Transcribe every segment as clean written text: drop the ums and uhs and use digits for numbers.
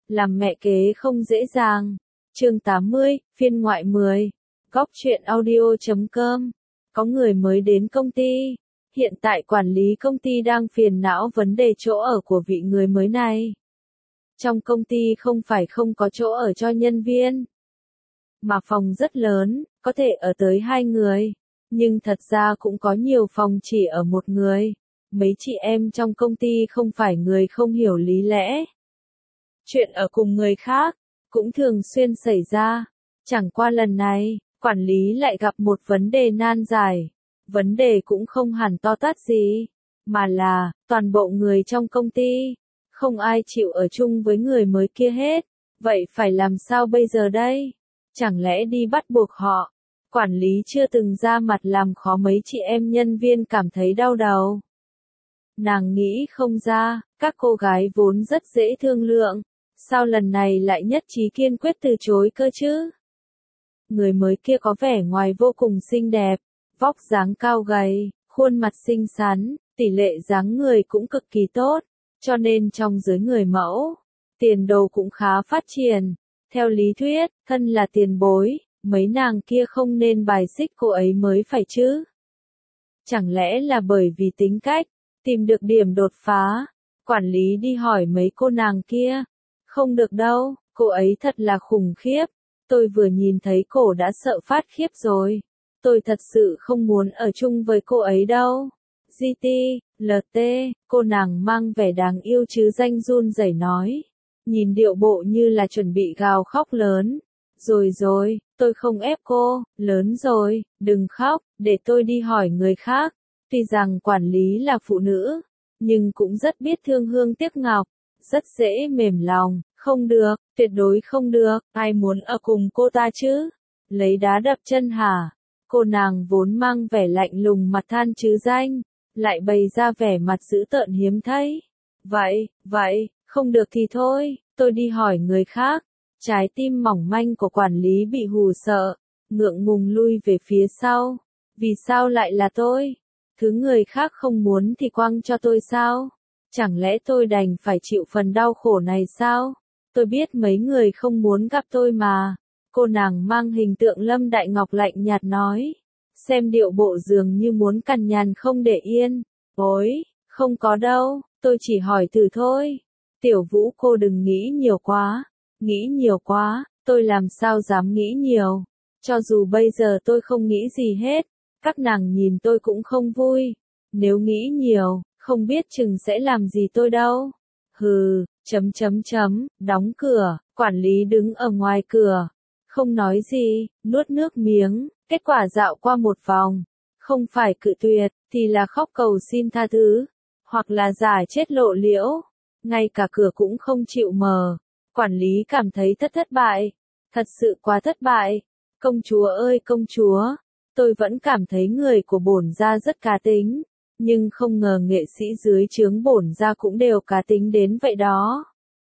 Làm mẹ kế không dễ dàng. Chương 80, phiên ngoại 10. Góc truyện audio.com. Có người mới đến công ty. Hiện tại quản lý công ty đang phiền não vấn đề chỗ ở của vị người mới này. Trong công ty không phải không có chỗ ở cho nhân viên, mà phòng rất lớn, có thể ở tới 2 người. Nhưng thật ra cũng có nhiều phòng chỉ ở 1 người. Mấy chị em trong công ty không phải người không hiểu lý lẽ. Chuyện ở cùng người khác cũng thường xuyên xảy ra. Chẳng qua lần này, quản lý lại gặp một vấn đề nan giải. Vấn đề cũng không hẳn to tát gì, mà là toàn bộ người trong công ty, không ai chịu ở chung với người mới kia hết. Vậy phải làm sao bây giờ đây? Chẳng lẽ đi bắt buộc họ? Quản lý chưa từng ra mặt làm khó mấy chị em nhân viên cảm thấy đau đầu. Nàng nghĩ không ra, các cô gái vốn rất dễ thương lượng, sao lần này lại nhất trí kiên quyết từ chối cơ chứ? Người mới kia có vẻ ngoài vô cùng xinh đẹp, vóc dáng cao gầy, khuôn mặt xinh xắn, tỷ lệ dáng người cũng cực kỳ tốt, cho nên trong giới người mẫu, tiền đồ cũng khá phát triển. Theo lý thuyết, thân là tiền bối, mấy nàng kia không nên bài xích cô ấy mới phải chứ. Chẳng lẽ là bởi vì tính cách, tìm được điểm đột phá? Quản lý đi hỏi mấy cô nàng kia. Không được đâu, cô ấy thật là khủng khiếp. Tôi vừa nhìn thấy cổ đã sợ phát khiếp rồi. Tôi thật sự không muốn ở chung với cô ấy đâu. GT, LT, cô nàng mang vẻ đáng yêu chứ danh run rẩy nói. Nhìn điệu bộ như là chuẩn bị gào khóc lớn. Rồi, tôi không ép cô, lớn rồi, đừng khóc, để tôi đi hỏi người khác. Tuy rằng quản lý là phụ nữ, nhưng cũng rất biết thương hương tiếc ngọc, rất dễ mềm lòng. Không được, tuyệt đối không được, ai muốn ở cùng cô ta chứ? Lấy đá đập chân hả? Cô nàng vốn mang vẻ lạnh lùng mặt than chứ danh, lại bày ra vẻ mặt dữ tợn hiếm thấy. Vậy, không được thì thôi, tôi đi hỏi người khác. Trái tim mỏng manh của quản lý bị hù sợ, ngượng ngùng lui về phía sau. Vì sao lại là tôi? Thứ người khác không muốn thì quăng cho tôi sao? Chẳng lẽ tôi đành phải chịu phần đau khổ này sao? Tôi biết mấy người không muốn gặp tôi mà. Cô nàng mang hình tượng Lâm Đại Ngọc lạnh nhạt nói. Xem điệu bộ dường như muốn cằn nhằn không để yên. Ôi, không có đâu, tôi chỉ hỏi thử thôi. Tiểu Vũ cô đừng nghĩ nhiều quá. Nghĩ nhiều quá, tôi làm sao dám nghĩ nhiều. Cho dù bây giờ tôi không nghĩ gì hết, các nàng nhìn tôi cũng không vui. Nếu nghĩ nhiều, không biết chừng sẽ làm gì tôi đâu. Hừ, đóng cửa, quản lý đứng ở ngoài cửa. Không nói gì, nuốt nước miếng, kết quả dạo qua một vòng. Không phải cự tuyệt, thì là khóc cầu xin tha thứ. Hoặc là giả chết lộ liễu. Ngay cả cửa cũng không chịu mở. Quản lý cảm thấy thất bại. Thật sự quá thất bại. Công chúa ơi công chúa. Tôi vẫn cảm thấy người của bổn gia rất cá tính. Nhưng không ngờ nghệ sĩ dưới trướng bổn gia cũng đều cá tính đến vậy đó.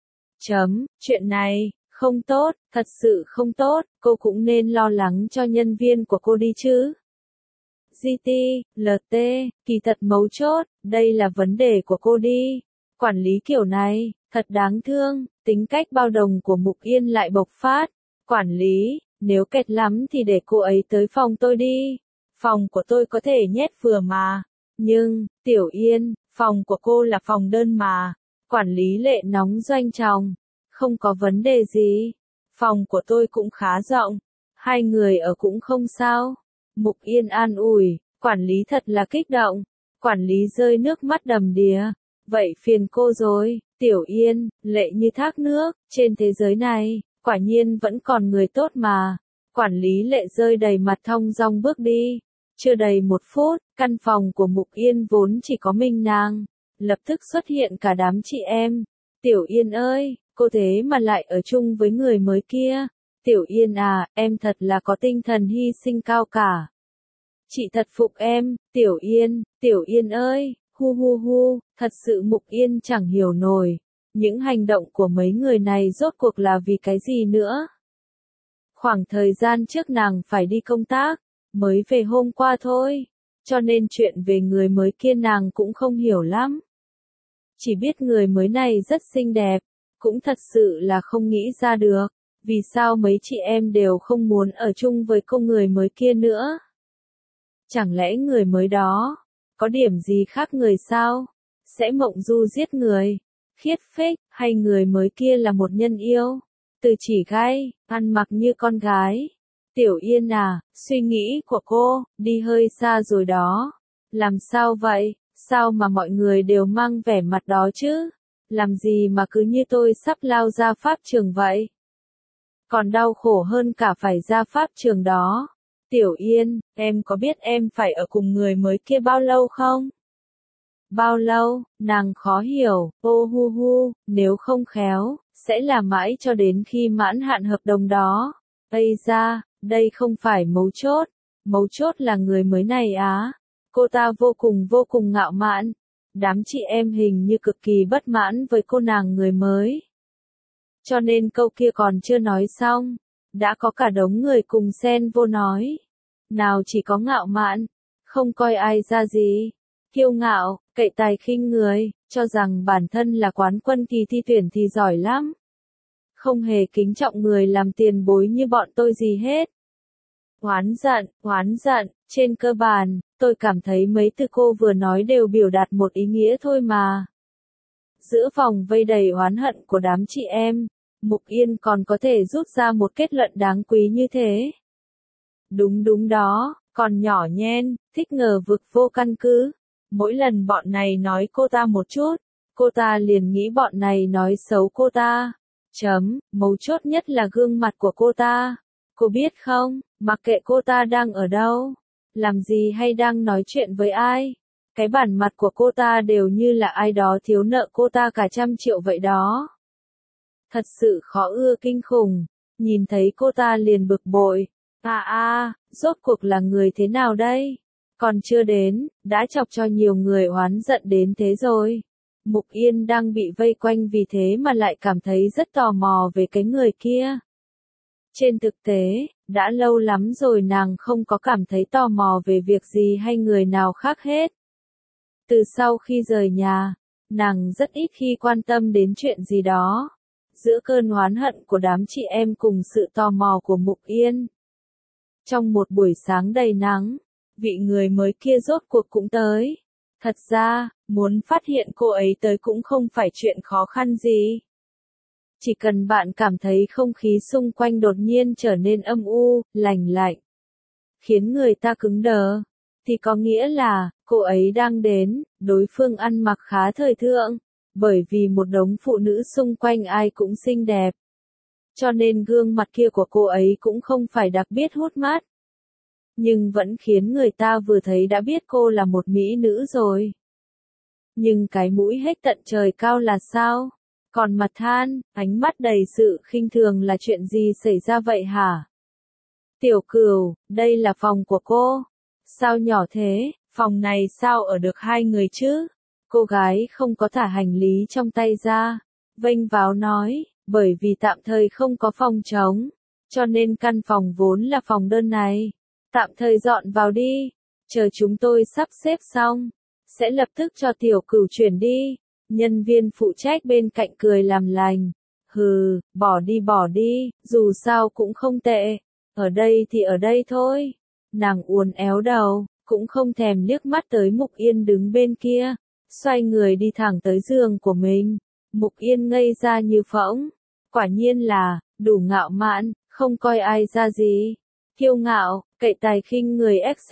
Chuyện này, không tốt, thật sự không tốt, cô cũng nên lo lắng cho nhân viên của cô đi chứ. GT, LT, kỳ thật mấu chốt, đây là vấn đề của cô đi. Quản lý kiểu này, thật đáng thương, tính cách bao đồng của Mục Yên lại bộc phát. Quản lý, nếu kẹt lắm thì để cô ấy tới phòng tôi đi. Phòng của tôi có thể nhét vừa mà. Nhưng, Tiểu Yên, phòng của cô là phòng đơn mà. Quản lý lệ nóng doanh trọng. Không có vấn đề gì. Phòng của tôi cũng khá rộng. 2 người ở cũng không sao. Mục Yên an ủi, quản lý thật là kích động. Quản lý rơi nước mắt đầm đìa. Vậy phiền cô rồi, Tiểu Yên, lệ như thác nước, trên thế giới này, quả nhiên vẫn còn người tốt mà. Quản lý lệ rơi đầy mặt thong dong bước đi. Chưa đầy 1 phút, căn phòng của Mục Yên vốn chỉ có mình nàng. Lập tức xuất hiện cả đám chị em. Tiểu Yên ơi, cô thế mà lại ở chung với người mới kia. Tiểu Yên à, em thật là có tinh thần hy sinh cao cả. Chị thật phục em, Tiểu Yên ơi, hu, thật sự Mục Yên chẳng hiểu nổi. Những hành động của mấy người này rốt cuộc là vì cái gì nữa? Khoảng thời gian trước nàng phải đi công tác, mới về hôm qua thôi, cho nên chuyện về người mới kia nàng cũng không hiểu lắm. Chỉ biết người mới này rất xinh đẹp, cũng thật sự là không nghĩ ra được, vì sao mấy chị em đều không muốn ở chung với cô người mới kia nữa. Chẳng lẽ người mới đó, có điểm gì khác người sao? Sẽ mộng du giết người, khiết phích, hay người mới kia là một nhân yêu? Từ chỉ gai, ăn mặc như con gái. Tiểu Yên à, suy nghĩ của cô, đi hơi xa rồi đó. Làm sao vậy? Sao mà mọi người đều mang vẻ mặt đó chứ? Làm gì mà cứ như tôi sắp lao ra pháp trường vậy? Còn đau khổ hơn cả phải ra pháp trường đó. Tiểu Yên, em có biết em phải ở cùng người mới kia bao lâu không? Bao lâu? Nàng khó hiểu, ô hu hu, nếu không khéo, sẽ là mãi cho đến khi mãn hạn hợp đồng đó. Ây da, đây không phải mấu chốt là người mới này á. Cô ta vô cùng ngạo mạn. Đám chị em hình như cực kỳ bất mãn với cô nàng người mới. Cho nên câu kia còn chưa nói xong, đã có cả đống người cùng xen vô nói. Nào chỉ có ngạo mạn, không coi ai ra gì. Kiêu ngạo, cậy tài khinh người, cho rằng bản thân là quán quân kỳ thi tuyển thì giỏi lắm. Không hề kính trọng người làm tiền bối như bọn tôi gì hết. Oán giận, trên cơ bản, tôi cảm thấy mấy từ cô vừa nói đều biểu đạt một ý nghĩa thôi mà. Giữa vòng vây đầy oán hận của đám chị em, Mục Yên còn có thể rút ra một kết luận đáng quý như thế. Đúng đó, còn nhỏ nhen, thích ngờ vực vô căn cứ. Mỗi lần bọn này nói cô ta một chút, cô ta liền nghĩ bọn này nói xấu cô ta. Mấu chốt nhất là gương mặt của cô ta. Cô biết không, mặc kệ cô ta đang ở đâu, làm gì hay đang nói chuyện với ai, cái bản mặt của cô ta đều như là ai đó thiếu nợ cô ta cả 100 triệu vậy đó. Thật sự khó ưa kinh khủng, nhìn thấy cô ta liền bực bội. Rốt cuộc là người thế nào đây? Còn chưa đến, đã chọc cho nhiều người oán giận đến thế rồi. Mục Yên đang bị vây quanh vì thế mà lại cảm thấy rất tò mò về cái người kia. Trên thực tế, đã lâu lắm rồi nàng không có cảm thấy tò mò về việc gì hay người nào khác hết. Từ sau khi rời nhà, nàng rất ít khi quan tâm đến chuyện gì đó. Giữa cơn oán hận của đám chị em cùng sự tò mò của Mục Yên. Trong một buổi sáng đầy nắng, vị người mới kia rốt cuộc cũng tới. Thật ra, muốn phát hiện cô ấy tới cũng không phải chuyện khó khăn gì. Chỉ cần bạn cảm thấy không khí xung quanh đột nhiên trở nên âm u, lạnh lạnh, khiến người ta cứng đờ, thì có nghĩa là, cô ấy đang đến. Đối phương ăn mặc khá thời thượng, bởi vì một đống phụ nữ xung quanh ai cũng xinh đẹp. Cho nên gương mặt kia của cô ấy cũng không phải đặc biệt hút mắt. Nhưng vẫn khiến người ta vừa thấy đã biết cô là một mỹ nữ rồi. Nhưng cái mũi hết tận trời cao là sao? Còn mặt than, ánh mắt đầy sự khinh thường là chuyện gì xảy ra vậy hả? Tiểu Cửu, đây là phòng của cô. Sao nhỏ thế, phòng này sao ở được 2 người chứ? Cô gái không có thả hành lý trong tay ra. Vênh váo nói, bởi vì tạm thời không có phòng trống. Cho nên căn phòng vốn là phòng đơn này. Tạm thời dọn vào đi. Chờ chúng tôi sắp xếp xong. Sẽ lập tức cho Tiểu Cửu chuyển đi. Nhân viên phụ trách bên cạnh cười làm lành. Hừ, bỏ đi, dù sao cũng không tệ. Ở đây thì ở đây thôi. Nàng uốn éo đầu, cũng không thèm liếc mắt tới Mục Yên đứng bên kia. Xoay người đi thẳng tới giường của mình. Mục Yên ngây ra như phỗng. Quả nhiên là, đủ ngạo mạn, không coi ai ra gì. Kiêu ngạo, cậy tài khinh người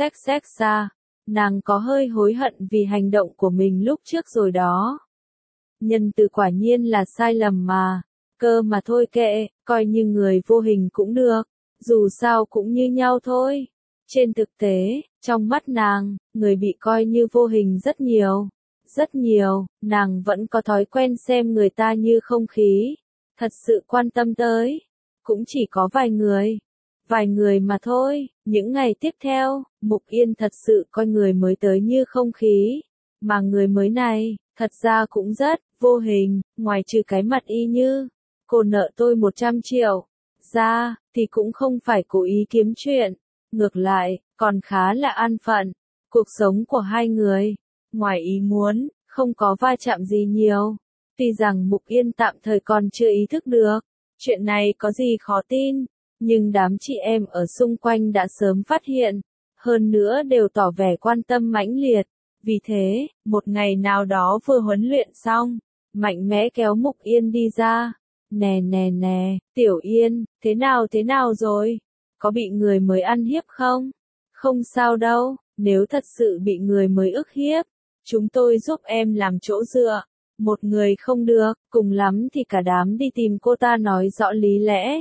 XXX. Nàng có hơi hối hận vì hành động của mình lúc trước rồi đó. Nhân từ quả nhiên là sai lầm mà. Cơ mà thôi kệ, coi như người vô hình cũng được. Dù sao cũng như nhau thôi. Trên thực tế, trong mắt nàng, người bị coi như vô hình rất nhiều. Rất nhiều, nàng vẫn có thói quen xem người ta như không khí. Thật sự quan tâm tới. Cũng chỉ có vài người. Vài người mà thôi. Những ngày tiếp theo, Mục Yên thật sự coi người mới tới như không khí. Mà người mới này, thật ra cũng rất vô hình, ngoài trừ cái mặt y như, cô nợ tôi 100 triệu, ra, thì cũng không phải cố ý kiếm chuyện. Ngược lại, còn khá là an phận. Cuộc sống của hai người, ngoài ý muốn, không có va chạm gì nhiều. Tuy rằng Mục Yên tạm thời còn chưa ý thức được, chuyện này có gì khó tin, nhưng đám chị em ở xung quanh đã sớm phát hiện, hơn nữa đều tỏ vẻ quan tâm mãnh liệt. Vì thế, một ngày nào đó vừa huấn luyện xong, mạnh mẽ kéo Mục Yên đi ra. Nè nè nè, Tiểu Yên, thế nào rồi? Có bị người mới ăn hiếp không? Không sao đâu, nếu thật sự bị người mới ức hiếp, chúng tôi giúp em làm chỗ dựa. Một người không được, cùng lắm thì cả đám đi tìm cô ta nói rõ lý lẽ.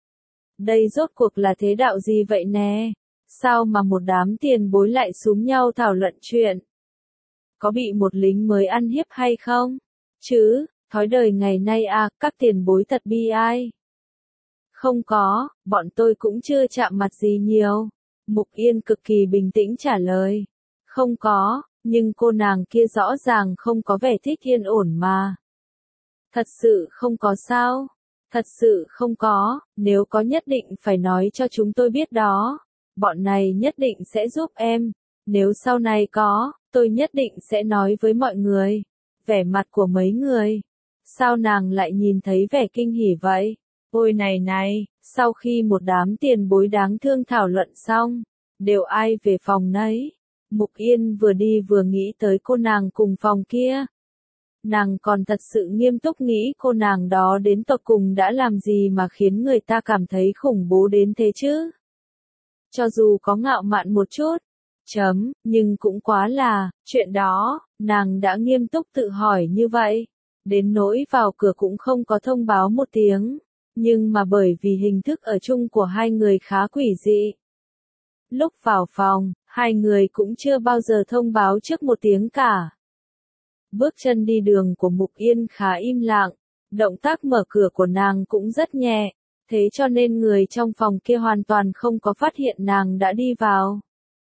Đây rốt cuộc là thế đạo gì vậy nè? Sao mà một đám tiền bối lại xúm nhau thảo luận chuyện? Có bị một lính mới ăn hiếp hay không? Chứ, thói đời ngày nay à, các tiền bối thật bi ai. Không có, bọn tôi cũng chưa chạm mặt gì nhiều. Mục Yên cực kỳ bình tĩnh trả lời. Không có, nhưng cô nàng kia rõ ràng không có vẻ thích yên ổn mà. Thật sự không có sao? Thật sự không có, nếu có nhất định phải nói cho chúng tôi biết đó. Bọn này nhất định sẽ giúp em. Nếu sau này có, tôi nhất định sẽ nói với mọi người. Vẻ mặt của mấy người. Sao nàng lại nhìn thấy vẻ kinh hỉ vậy? Ôi này, sau khi một đám tiền bối đáng thương thảo luận xong, đều ai về phòng nấy. Mục Yên vừa đi vừa nghĩ tới cô nàng cùng phòng kia. Nàng còn thật sự nghiêm túc nghĩ cô nàng đó đến tột cùng đã làm gì mà khiến người ta cảm thấy khủng bố đến thế chứ. Cho dù có ngạo mạn một chút, nhưng cũng quá là, chuyện đó, nàng đã nghiêm túc tự hỏi như vậy. Đến nỗi vào cửa cũng không có thông báo một tiếng, nhưng mà bởi vì hình thức ở chung của hai người khá quỷ dị. Lúc vào phòng, hai người cũng chưa bao giờ thông báo trước một tiếng cả. Bước chân đi đường của Mục Yên khá im lặng, động tác mở cửa của nàng cũng rất nhẹ, thế cho nên người trong phòng kia hoàn toàn không có phát hiện nàng đã đi vào.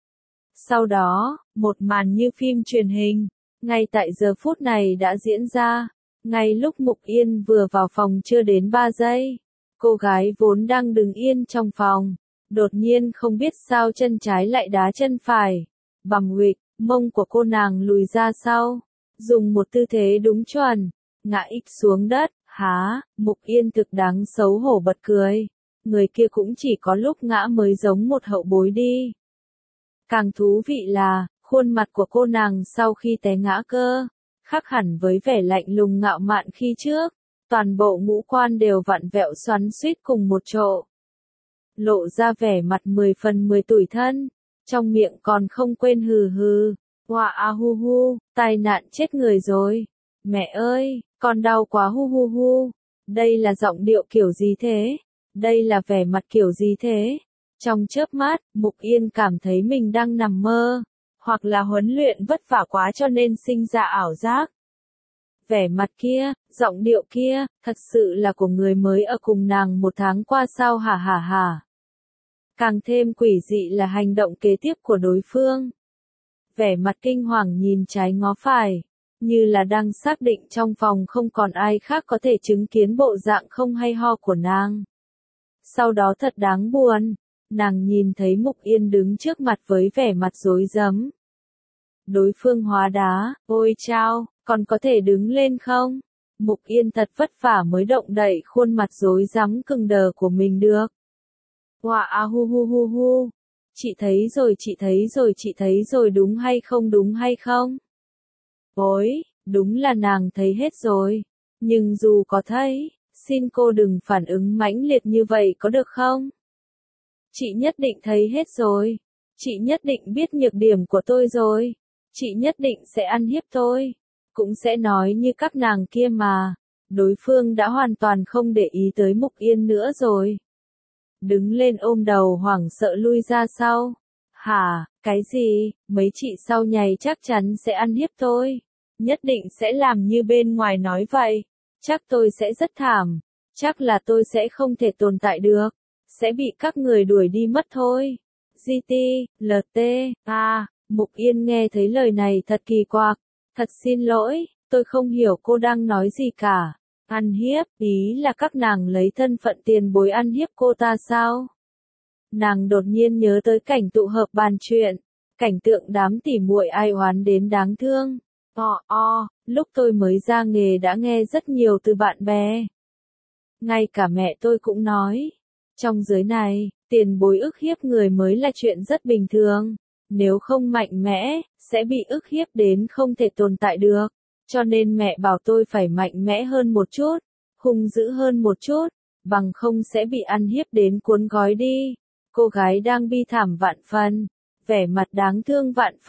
Sau đó, một màn như phim truyền hình, ngay tại giờ phút này đã diễn ra. Ngay lúc Mục Yên vừa vào phòng chưa đến 3 giây, cô gái vốn đang đứng yên trong phòng, đột nhiên không biết sao chân trái lại đá chân phải, bằm nguỵch, mông của cô nàng lùi ra sau, dùng một tư thế đúng chuẩn, ngã ịch xuống đất. Há, Mục Yên thực đáng xấu hổ bật cười, người kia cũng chỉ có lúc ngã mới giống một hậu bối đi. Càng thú vị là, khuôn mặt của cô nàng sau khi té ngã cơ, khác hẳn với vẻ lạnh lùng ngạo mạn khi trước, toàn bộ ngũ quan đều vặn vẹo xoắn xuýt cùng một chỗ. Lộ ra vẻ mặt 10 phần 10 tủi thân, trong miệng còn không quên hừ hừ, oa a hu hu, tai nạn chết người rồi. Mẹ ơi, con đau quá hu hu hu. Đây là giọng điệu kiểu gì thế? Đây là vẻ mặt kiểu gì thế? Trong chớp mắt, Mục Yên cảm thấy mình đang nằm mơ, hoặc là huấn luyện vất vả quá cho nên sinh ra ảo giác. Vẻ mặt kia, giọng điệu kia, thật sự là của người mới ở cùng nàng một tháng qua sao hả hả hả. Càng thêm quỷ dị là hành động kế tiếp của đối phương. Vẻ mặt kinh hoàng nhìn trái ngó phải, như là đang xác định trong phòng không còn ai khác có thể chứng kiến bộ dạng không hay ho của nàng. Sau đó thật đáng buồn, nàng nhìn thấy Mục Yên đứng trước mặt với vẻ mặt rối rắm. Đối phương hóa đá, ôi chao, còn có thể đứng lên không? Mục Yên thật vất vả mới động đậy khuôn mặt rối rắm cứng đờ của mình được. Hoa a hu hu hu hu. Chị thấy rồi đúng hay không? Ôi, đúng là nàng thấy hết rồi. Nhưng dù có thấy, xin cô đừng phản ứng mãnh liệt như vậy có được không? Chị nhất định thấy hết rồi. Chị nhất định biết nhược điểm của tôi rồi. Chị nhất định sẽ ăn hiếp tôi. Cũng sẽ nói như các nàng kia mà. Đối phương đã hoàn toàn không để ý tới Mục Yên nữa rồi. Đứng lên ôm đầu hoảng sợ lui ra sau. Hả, cái gì, mấy chị sau nhảy chắc chắn sẽ ăn hiếp tôi. Nhất định sẽ làm như bên ngoài nói vậy. Chắc tôi sẽ rất thảm. Chắc là tôi sẽ không thể tồn tại được. Sẽ bị các người đuổi đi mất thôi. GT, LT, A, Mục Yên nghe thấy lời này thật kỳ quặc. Thật xin lỗi, tôi không hiểu cô đang nói gì cả. Ăn hiếp, ý là các nàng lấy thân phận tiền bối ăn hiếp cô ta sao? Nàng đột nhiên nhớ tới cảnh tụ hợp bàn chuyện, cảnh tượng đám tỉ muội ai oán đến đáng thương. Lúc tôi mới ra nghề đã nghe rất nhiều từ bạn bè. Ngay cả mẹ tôi cũng nói, trong giới này, tiền bối ức hiếp người mới là chuyện rất bình thường. Nếu không mạnh mẽ, sẽ bị ức hiếp đến không thể tồn tại được. Cho nên mẹ bảo tôi phải mạnh mẽ hơn một chút, hung dữ hơn một chút, bằng không sẽ bị ăn hiếp đến cuốn gói đi. Cô gái đang bi thảm vạn phần, vẻ mặt đáng thương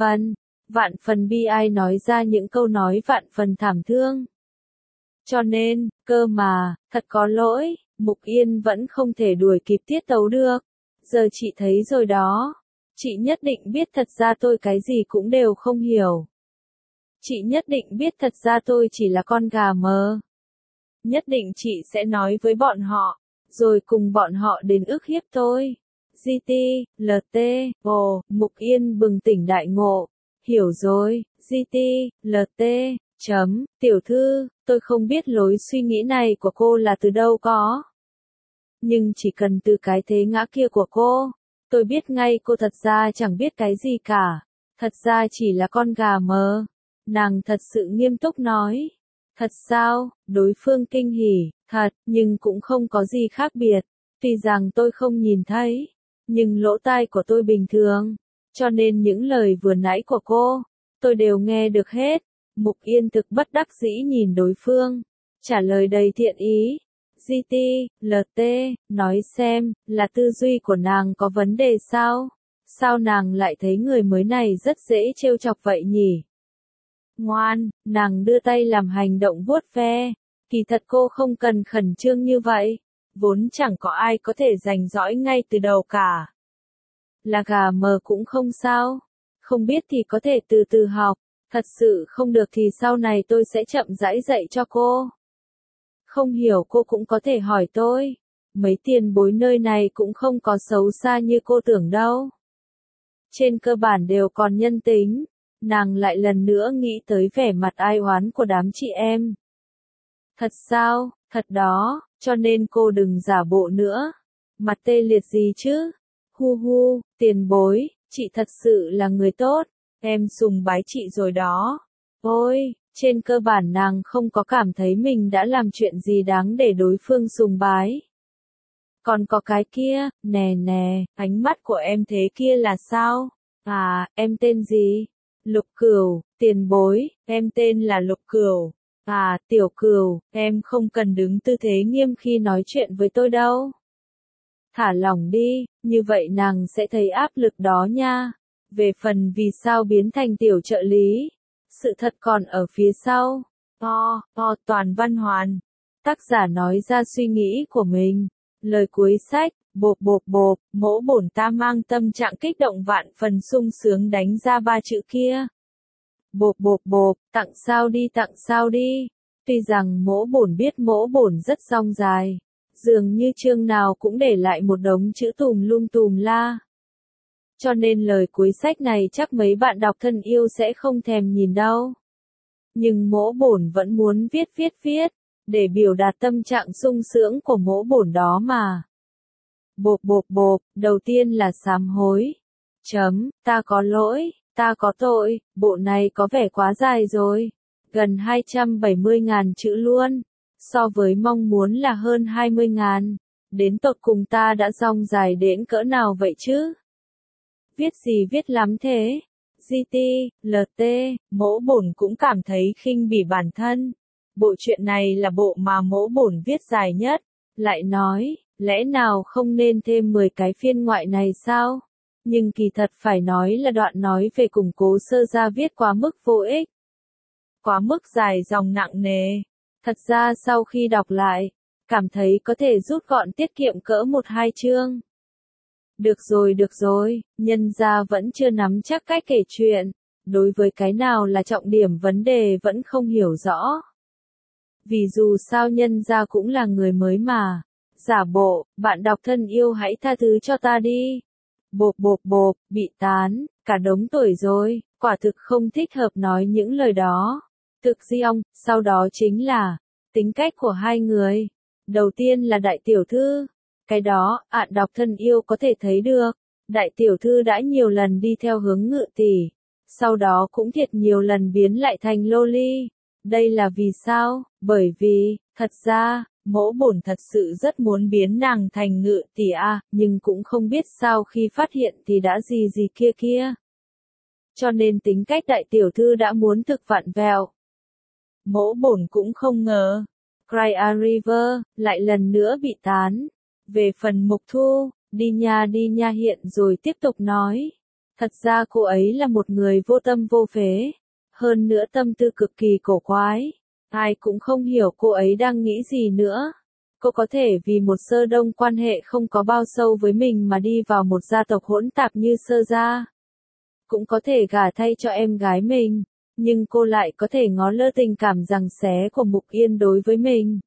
vạn phần bi ai nói ra những câu nói vạn phần thảm thương. Cho nên, cơ mà, thật có lỗi, Mục Yên vẫn không thể đuổi kịp tiết tấu được. Giờ chị thấy rồi đó. Chị nhất định biết thật ra tôi cái gì cũng đều không hiểu. Chị nhất định biết thật ra tôi chỉ là con gà mờ. Nhất định chị sẽ nói với bọn họ, rồi cùng bọn họ đến ức hiếp tôi. GT, LT, Mục Yên bừng tỉnh đại ngộ. Hiểu rồi, GT, LT, tiểu thư, tôi không biết lối suy nghĩ này của cô là từ đâu có. Nhưng chỉ cần từ cái thế ngã kia của cô, tôi biết ngay cô thật ra chẳng biết cái gì cả. Thật ra chỉ là con gà mờ. Nàng thật sự nghiêm túc nói. Thật sao, đối phương kinh hỉ, thật, nhưng cũng không có gì khác biệt. Tuy rằng tôi không nhìn thấy, nhưng lỗ tai của tôi bình thường. Cho nên những lời vừa nãy của cô, tôi đều nghe được hết. Mục Yên thực bất đắc dĩ nhìn đối phương, trả lời đầy thiện ý. GT, LT, nói xem, là tư duy của nàng có vấn đề sao? Sao nàng lại thấy người mới này rất dễ trêu chọc vậy nhỉ? Ngoan, nàng đưa tay làm hành động vuốt ve. Kỳ thật cô không cần khẩn trương như vậy. Vốn chẳng có ai có thể giành dõi ngay từ đầu cả. Là gà mờ cũng không sao. Không biết thì có thể từ từ học. Thật sự không được thì sau này tôi sẽ chậm rãi dạy cho cô. Không hiểu cô cũng có thể hỏi tôi. Mấy tiền bối nơi này cũng không có xấu xa như cô tưởng đâu. Trên cơ bản đều còn nhân tính. Nàng lại lần nữa nghĩ tới vẻ mặt ai oán của đám chị em. Thật sao, thật đó, cho nên cô đừng giả bộ nữa. Mặt tê liệt gì chứ? Hu, tiền bối, chị thật sự là người tốt. Em sùng bái chị rồi đó. Ôi, trên cơ bản nàng không có cảm thấy mình đã làm chuyện gì đáng để đối phương sùng bái. Còn có cái kia, nè, ánh mắt của em thế kia là sao? À, em tên gì? Lục Cửu, tiền bối, em tên là Lục Cửu. À, Tiểu Cửu, em không cần đứng tư thế nghiêm khi nói chuyện với tôi đâu. Thả lỏng đi, như vậy nàng sẽ thấy áp lực đó nha. Về phần vì sao biến thành tiểu trợ lý, sự thật còn ở phía sau. Toàn Văn Hoàn. Tác giả nói ra suy nghĩ của mình. Lời cuối sách, bộp, mỗ bổn ta mang tâm trạng kích động vạn phần sung sướng đánh ra ba chữ kia. Bộp, tặng sao đi. Tuy rằng mỗ bổn biết mỗ bổn rất dong dài. Dường như chương nào cũng để lại một đống chữ tùm lum tùm la. Cho nên lời cuối sách này chắc mấy bạn đọc thân yêu sẽ không thèm nhìn đâu. Nhưng mỗ bổn vẫn muốn viết, để biểu đạt tâm trạng sung sướng của mỗ bổn đó mà. Bộp, đầu tiên là sám hối. Ta có lỗi, ta có tội, bộ này có vẻ quá dài rồi. Gần 270.000 chữ luôn. So với mong muốn là hơn 20.000. Đến tột cùng ta đã dong dài đến cỡ nào vậy chứ? Viết gì viết lắm thế? GT, LT, mỗ bổn cũng cảm thấy khinh bỉ bản thân. Bộ truyện này là bộ mà mỗ bổn viết dài nhất. Lại nói, lẽ nào không nên thêm 10 cái phiên ngoại này sao? Nhưng kỳ thật phải nói là đoạn nói về củng cố sơ gia viết quá mức vô ích. Quá mức dài dòng nặng nề. Thật ra sau khi đọc lại, cảm thấy có thể rút gọn tiết kiệm cỡ 1-2 chương. Được rồi, nhân gia vẫn chưa nắm chắc cách kể chuyện. Đối với cái nào là trọng điểm vấn đề vẫn không hiểu rõ. Vì dù sao nhân gia cũng là người mới mà. Giả bộ, bạn đọc thân yêu hãy tha thứ cho ta đi. Bộp, bị tán, cả đống tuổi rồi, quả thực không thích hợp nói những lời đó. Thực Diong, sau đó chính là tính cách của hai người. Đầu tiên là đại tiểu thư. Cái đó, đọc thân yêu có thể thấy được. Đại tiểu thư đã nhiều lần đi theo hướng Ngự tỷ. sau đó cũng thiệt nhiều lần biến lại thành loli. Đây là vì sao? Bởi vì, thật ra, mỗ bổn thật sự rất muốn biến nàng thành ngự tỷ a, nhưng cũng không biết sao khi phát hiện thì đã gì gì kia kia. Cho nên tính cách đại tiểu thư đã muốn thực vặn vẹo. Mỗ bổn cũng không ngờ, Cry a River lại lần nữa bị tán. Về phần Mục Thu, đi nha hiện rồi tiếp tục nói. Thật ra cô ấy là một người vô tâm vô phế. Hơn nữa tâm tư cực kỳ cổ quái. Ai cũng không hiểu cô ấy đang nghĩ gì nữa. Cô có thể vì một sơ đông quan hệ không có bao sâu với mình mà đi vào một gia tộc hỗn tạp như Sơ gia. Cũng có thể gả thay cho em gái mình. Nhưng cô lại có thể ngó lơ tình cảm giằng xé của Mục Yên đối với mình.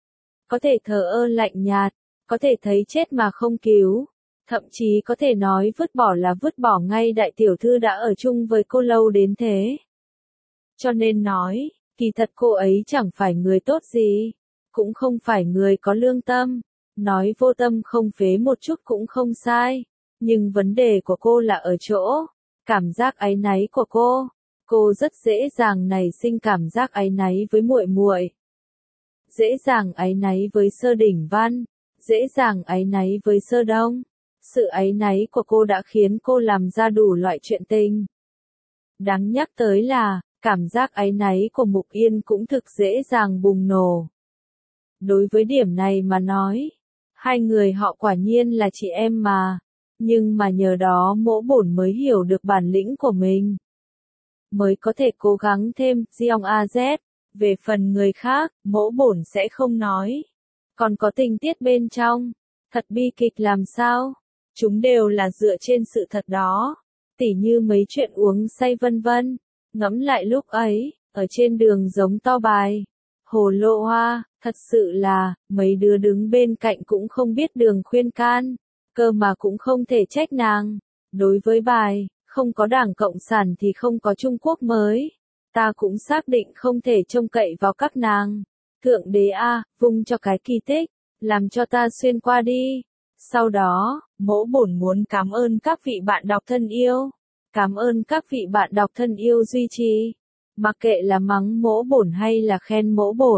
Có thể thờ ơ lạnh nhạt, có thể thấy chết mà không cứu, thậm chí có thể nói vứt bỏ là vứt bỏ ngay đại tiểu thư đã ở chung với cô lâu đến thế. Cho nên nói, kỳ thật cô ấy chẳng phải người tốt gì, cũng không phải người có lương tâm, nói vô tâm không phế một chút cũng không sai, nhưng vấn đề của cô là ở chỗ, cảm giác áy náy của cô rất dễ dàng nảy sinh cảm giác áy náy với muội muội. Dễ dàng áy náy với Sơ Đỉnh Văn, dễ dàng áy náy với Sơ Đông. Sự áy náy của cô đã khiến cô làm ra đủ loại chuyện tình. Đáng nhắc tới là, cảm giác áy náy của Mục Yên cũng thực dễ dàng bùng nổ. Đối với điểm này mà nói, hai người họ quả nhiên là chị em mà, nhưng mà nhờ đó mỗ bổn mới hiểu được bản lĩnh của mình. Mới có thể cố gắng thêm, Giong AZ. Về phần người khác, mỗ bổn sẽ không nói. Còn có tình tiết bên trong, thật bi kịch làm sao? Chúng đều là dựa trên sự thật đó. Tỉ như mấy chuyện uống say vân vân. Ngẫm lại lúc ấy, ở trên đường giống to bài. Hồ Lộ Hoa, thật sự là, mấy đứa đứng bên cạnh cũng không biết đường khuyên can. Cơ mà cũng không thể trách nàng. Đối với bài, không có Đảng Cộng sản thì không có Trung Quốc mới. Ta cũng xác định không thể trông cậy vào các nàng. Thượng đế a, vung cho cái kỳ tích, làm cho ta xuyên qua đi. Sau đó, mỗ bổn muốn cảm ơn các vị bạn đọc thân yêu. Cảm ơn các vị bạn đọc thân yêu duy trì. Mặc kệ là mắng mỗ bổn hay là khen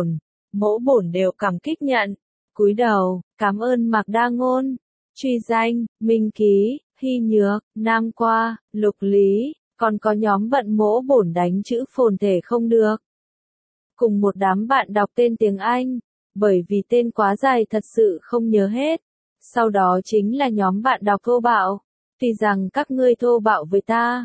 mỗ bổn đều cảm kích nhận. Cúi đầu, cảm ơn Mạc Đa Ngôn, Truy Danh, Minh Ký, Hy Nhược, Nam Qua, Lục Lý. Còn có nhóm bận mỗ bổn đánh chữ phồn thể không được. Cùng một đám bạn đọc tên tiếng Anh, bởi vì tên quá dài thật sự không nhớ hết. Sau đó chính là nhóm bạn đọc thô bạo. Tuy rằng các ngươi thô bạo với ta,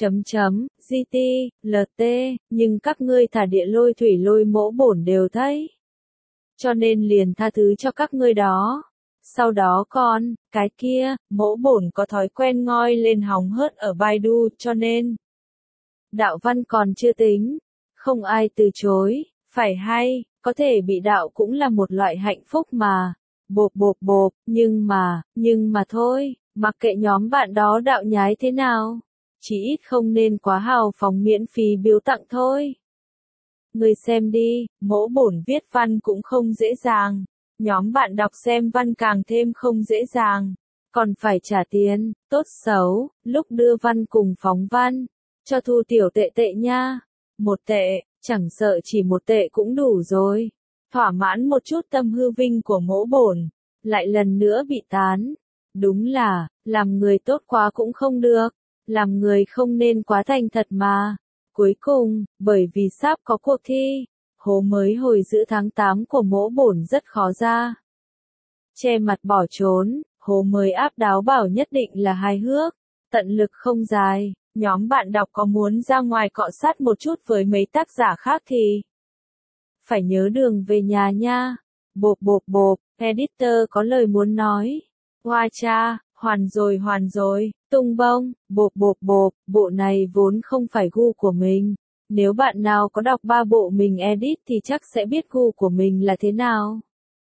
GT, LT, nhưng các ngươi thả địa lôi thủy lôi mỗ bổn đều thấy. Cho nên liền tha thứ cho các ngươi đó. Sau đó còn, cái kia, mỗ bổn có thói quen ngoi lên hóng hớt ở Baidu cho nên. Đạo văn còn chưa tính, không ai từ chối, phải hay, có thể bị đạo cũng là một loại hạnh phúc mà. Bộp, nhưng mà thôi, mặc kệ nhóm bạn đó đạo nhái thế nào. Chỉ ít không nên quá hào phóng miễn phí biếu tặng thôi. Người xem đi, mỗ bổn viết văn cũng không dễ dàng. Nhóm bạn đọc xem văn càng thêm không dễ dàng. Còn phải trả tiền, tốt xấu, lúc đưa văn cùng phóng văn. Cho thu tiểu tệ tệ nha. 1 tệ, chẳng sợ chỉ 1 tệ cũng đủ rồi. Thỏa mãn một chút tâm hư vinh của mỗ bổn. Lại lần nữa bị tán. Đúng là, làm người tốt quá cũng không được. Làm người không nên quá thành thật mà. Cuối cùng, bởi vì sắp có cuộc thi, hố mới hồi giữa tháng 8 của mỗ bổn rất khó ra. Che mặt bỏ trốn, hố mới áp đáo bảo nhất định là hài hước, tận lực không dài. Nhóm bạn đọc có muốn ra ngoài cọ sát một chút với mấy tác giả khác thì phải nhớ đường về nhà nha. Bộp, editor có lời muốn nói. Hoa cha, hoàn rồi, tung bông, bộp, bộ này vốn không phải gu của mình. Nếu bạn nào có đọc 3 bộ mình edit thì chắc sẽ biết gu của mình là thế nào.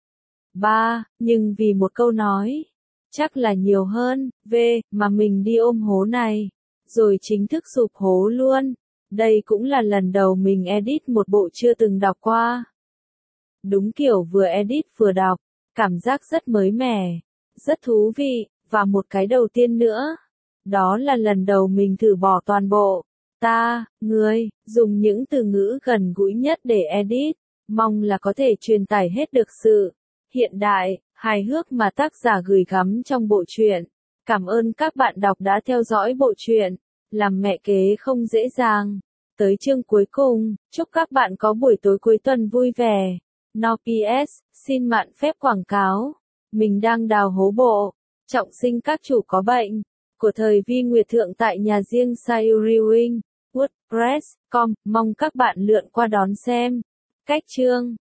Nhưng vì một câu nói, chắc là nhiều hơn, mà mình đi ôm hố này, rồi chính thức sụp hố luôn. Đây cũng là lần đầu mình edit một bộ chưa từng đọc qua. Đúng kiểu vừa edit vừa đọc, cảm giác rất mới mẻ, rất thú vị, và một cái đầu tiên nữa. Đó là lần đầu mình thử bỏ toàn bộ ta, người, dùng những từ ngữ gần gũi nhất để edit, mong là có thể truyền tải hết được sự hiện đại, hài hước mà tác giả gửi gắm trong bộ truyện. Cảm ơn các bạn đọc đã theo dõi bộ truyện. Làm mẹ kế không dễ dàng. Tới chương cuối cùng, chúc các bạn có buổi tối cuối tuần vui vẻ. No PS, xin mạn phép quảng cáo. Mình đang đào hố bộ. Trọng sinh các chủ có bệnh. Của thời Vi Nguyệt Thượng tại nhà riêng Sayuriwing, WordPress.com. Mong các bạn lượn qua đón xem. Cách chương